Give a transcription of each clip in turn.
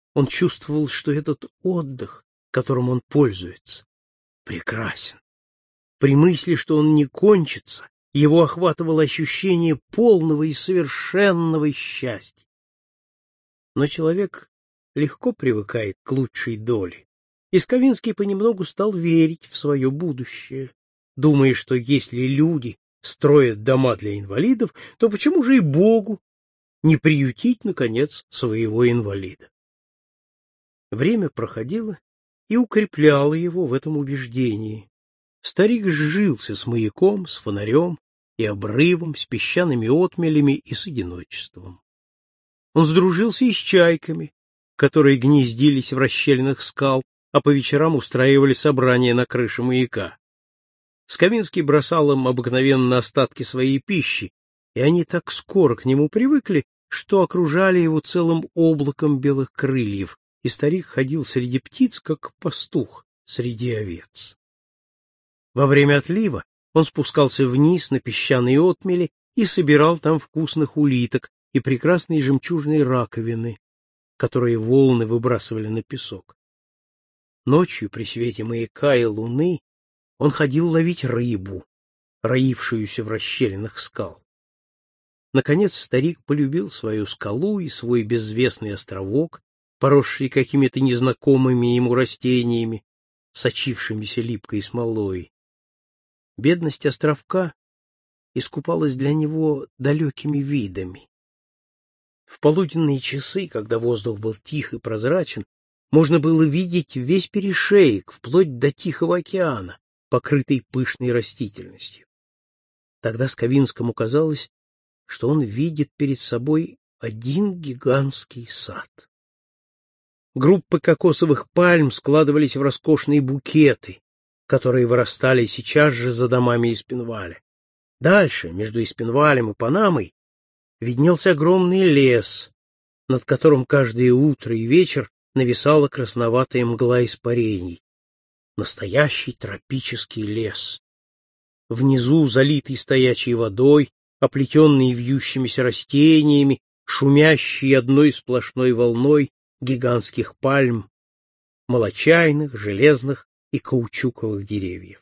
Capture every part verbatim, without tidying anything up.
Он чувствовал, что этот отдых, которым он пользуется, прекрасен. При мысли, что он не кончится, его охватывало ощущение полного и совершенного счастья. Но человек легко привыкает к лучшей доле, и Сковинский понемногу стал верить в свое будущее, думая, что если люди строят дома для инвалидов, то почему же и Богу не приютить, наконец, своего инвалида? Время проходило и укрепляло его в этом убеждении. Старик сжился с маяком, с фонарем и обрывом, с песчаными отмелями и с одиночеством. Он сдружился и с чайками, которые гнездились в расщелинах скал, а по вечерам устраивали собрания на крыше маяка. Сковинский бросал им обыкновенно остатки своей пищи, и они так скоро к нему привыкли, что окружали его целым облаком белых крыльев, и старик ходил среди птиц, как пастух среди овец. Во время отлива он спускался вниз на песчаные отмели и собирал там вкусных улиток и прекрасные жемчужные раковины, которые волны выбрасывали на песок. Ночью при свете маяка и луны он ходил ловить рыбу, роившуюся в расщелинах скал. Наконец старик полюбил свою скалу и свой безвестный островок, поросший какими-то незнакомыми ему растениями, сочившимися липкой смолой. Бедность островка искупалась для него далекими видами. В полуденные часы, когда воздух был тих и прозрачен, можно было видеть весь перешеек, вплоть до Тихого океана, покрытый пышной растительностью. Тогда Сковинскому казалось, что он видит перед собой один гигантский сад. Группы кокосовых пальм складывались в роскошные букеты, которые вырастали сейчас же за домами Испенваля. Дальше, между Испенвалем и Панамой, виднелся огромный лес, над которым каждое утро и вечер нависала красноватая мгла испарений. Настоящий тропический лес. Внизу, залитый стоячей водой, оплетенный вьющимися растениями, шумящий одной сплошной волной гигантских пальм, молочайных, железных и каучуковых деревьев.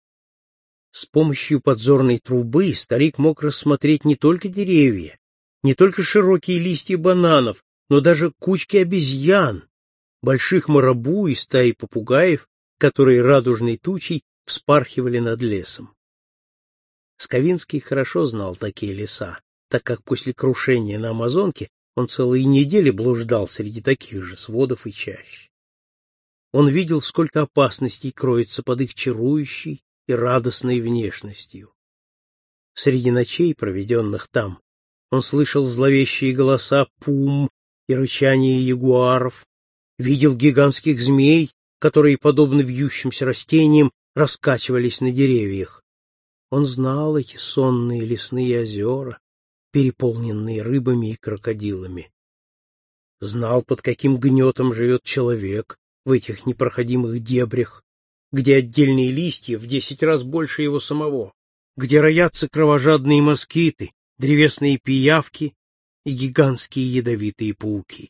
С помощью подзорной трубы старик мог рассмотреть не только деревья, не только широкие листья бананов, но даже кучки обезьян, больших марабу и стаи попугаев, которые радужной тучей вспархивали над лесом. Сковинский хорошо знал такие леса, так как после крушения на Амазонке он целые недели блуждал среди таких же сводов и чащ. Он видел, сколько опасностей кроется под их чарующей и радостной внешностью. Среди ночей, проведенных там, он слышал зловещие голоса пум и рычание ягуаров, видел гигантских змей, которые, подобно вьющимся растениям, раскачивались на деревьях. Он знал эти сонные лесные озера, переполненные рыбами и крокодилами. Знал, под каким гнетом живет человек в этих непроходимых дебрях, где отдельные листья в десять раз больше его самого, где роятся кровожадные москиты, древесные пиявки и гигантские ядовитые пауки.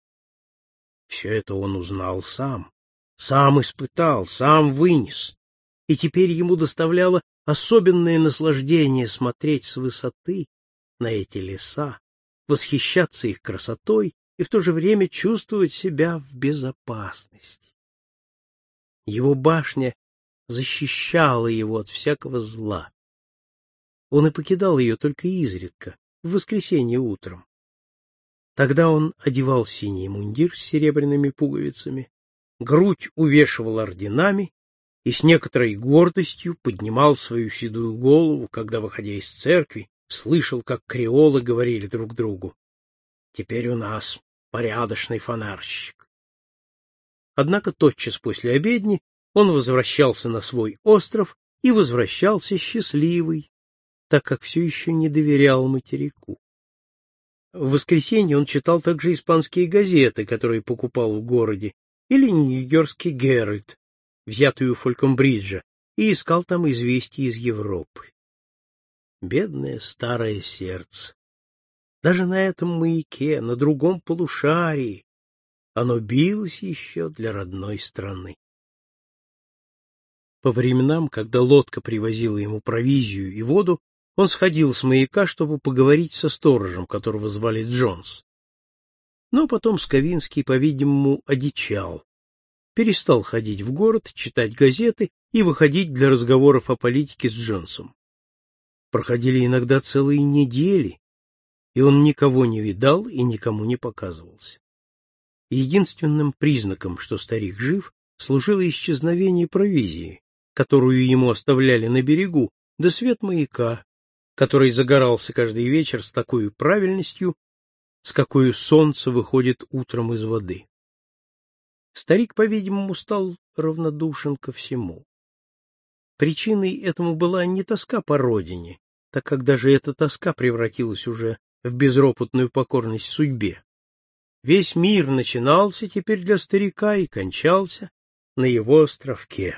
Все это он узнал сам, сам испытал, сам вынес, и теперь ему доставляло особенное наслаждение смотреть с высоты на эти леса, восхищаться их красотой и в то же время чувствовать себя в безопасности. Его башня защищала его от всякого зла. Он и покидал ее только изредка, в воскресенье утром. Тогда он одевал синий мундир с серебряными пуговицами, грудь увешивал орденами и с некоторой гордостью поднимал свою седую голову, когда, выходя из церкви, слышал, как креолы говорили друг другу: «Теперь у нас порядочный фонарщик». Однако тотчас после обедни он возвращался на свой остров и возвращался счастливый, так как все еще не доверял материку. В воскресенье он читал также испанские газеты, которые покупал в городе, или Нью-Йоркский Геральд, взятую у Фолькомбриджа, и искал там известия из Европы. Бедное старое сердце! Даже на этом маяке, на другом полушарии, Оно билось еще для родной страны. По временам, когда лодка привозила ему провизию и воду, он сходил с маяка, чтобы поговорить со сторожем, которого звали Джонс. Но потом Сковинский, по-видимому, одичал, перестал ходить в город, читать газеты и выходить для разговоров о политике с Джонсом. Проходили иногда целые недели, и он никого не видал и никому не показывался. Единственным признаком, что старик жив, служило исчезновение провизии, которую ему оставляли на берегу, да свет маяка, который загорался каждый вечер с такой правильностью, с какой солнце выходит утром из воды. Старик, по-видимому, стал равнодушен ко всему. Причиной этому была не тоска по родине, так как даже эта тоска превратилась уже в безропотную покорность судьбе. Весь мир начинался теперь для старика и кончался на его островке.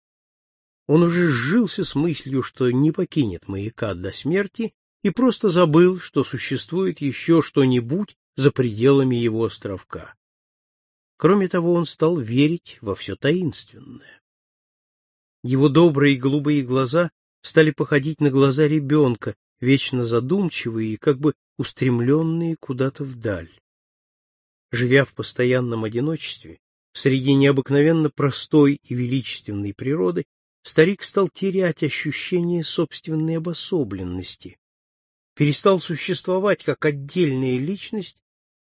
Он уже сжился с мыслью, что не покинет маяка до смерти, и просто забыл, что существует еще что-нибудь за пределами его островка. Кроме того, он стал верить во все таинственное. Его добрые голубые глаза стали походить на глаза ребенка, вечно задумчивые и как бы устремленные куда-то вдаль. Живя в постоянном одиночестве, среди необыкновенно простой и величественной природы, старик стал терять ощущение собственной обособленности, перестал существовать как отдельная личность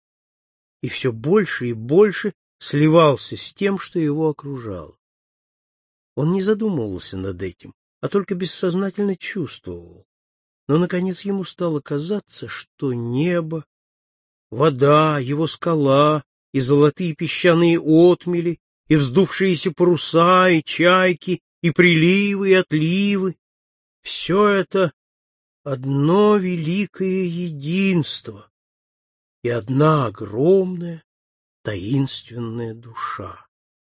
и все больше и больше сливался с тем, что его окружало. Он не задумывался над этим, а только бессознательно чувствовал. Но, наконец, ему стало казаться, что небо, вода, его скала, и золотые песчаные отмели, и вздувшиеся паруса, и чайки, и приливы, и отливы — все это одно великое единство и одна огромная таинственная душа.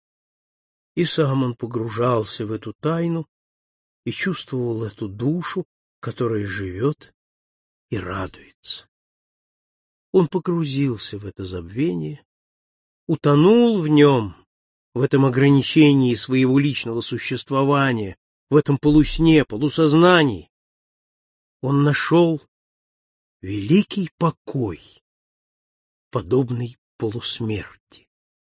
И сам он погружался в эту тайну и чувствовал эту душу, которая живет и радуется. Он погрузился в это забвение, утонул в нем, в этом ограничении своего личного существования, в этом полусне, полусознании. Он нашел великий покой, подобный полусмерти.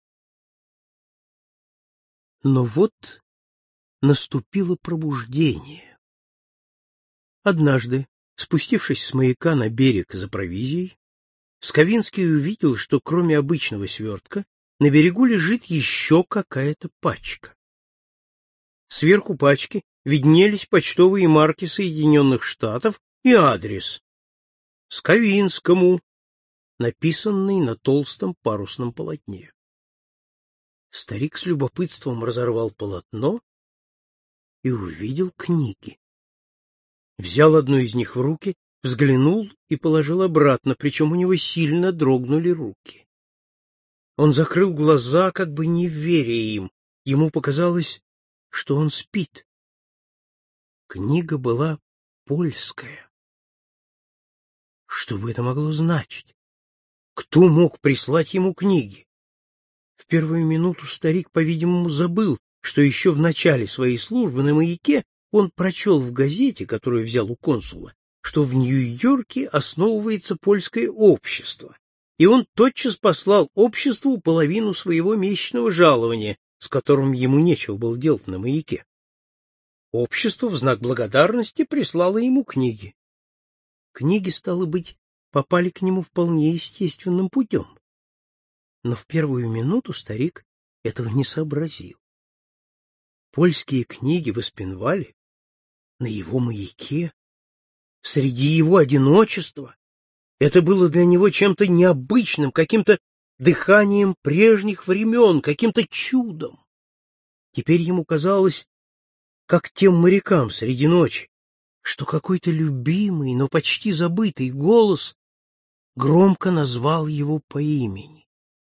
Но вот наступило пробуждение. Однажды, спустившись с маяка на берег за провизией, Сковинский увидел, что кроме обычного свертка на берегу лежит еще какая-то пачка. Сверху пачки виднелись почтовые марки Соединенных Штатов и адрес Сковинскому, написанный на толстом парусном полотне. Старик с любопытством разорвал полотно и увидел книги. Взял одну из них в руки, взглянул и положил обратно, причем у него сильно дрогнули руки. Он закрыл глаза, как бы не веря им. Ему показалось, что он спит. Книга была польская. Что бы это могло значить? Кто мог прислать ему книги? В первую минуту старик, по-видимому, забыл, что еще в начале своей службы на маяке он прочел в газете, которую взял у консула, что в Нью-Йорке основывается польское общество, и он тотчас послал обществу половину своего месячного жалования, с которым ему нечего было делать на маяке. Общество в знак благодарности прислало ему книги. Книги, стало быть, попали к нему вполне естественным путем. Но в первую минуту старик этого не сообразил. Польские книги в Испенвале, на его маяке, среди его одиночества, это было для него чем-то необычным, каким-то дыханием прежних времен, каким-то чудом. Теперь ему казалось, как тем морякам среди ночи, что какой-то любимый, но почти забытый голос громко назвал его по имени.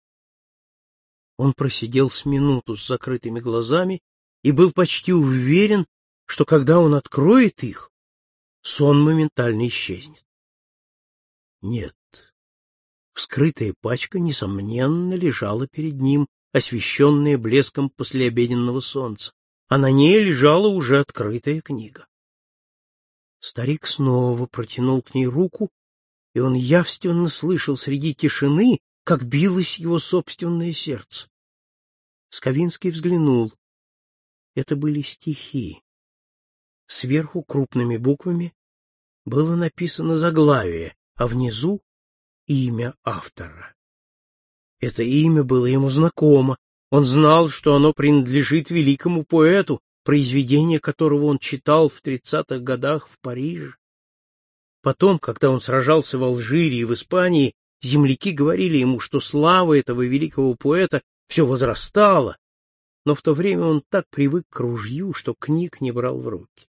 Он просидел с минуту с закрытыми глазами и был почти уверен, что когда он откроет их, сон моментально исчезнет. Нет, в Вскрытая пачка, несомненно, лежала перед ним, освещенная блеском послеобеденного солнца, а на ней лежала уже открытая книга. Старик снова протянул к ней руку, и он явственно слышал среди тишины, как билось его собственное сердце. Сковинский взглянул. Это были стихи. Сверху крупными буквами было написано заглавие, а внизу — имя автора. Это имя было ему знакомо. Он знал, что оно принадлежит великому поэту, произведение которого он читал в тридцатых годах в Париже. Потом, когда он сражался в Алжире и в Испании, земляки говорили ему, что слава этого великого поэта все возрастала, но в то время он так привык к ружью, что книг не брал в руки.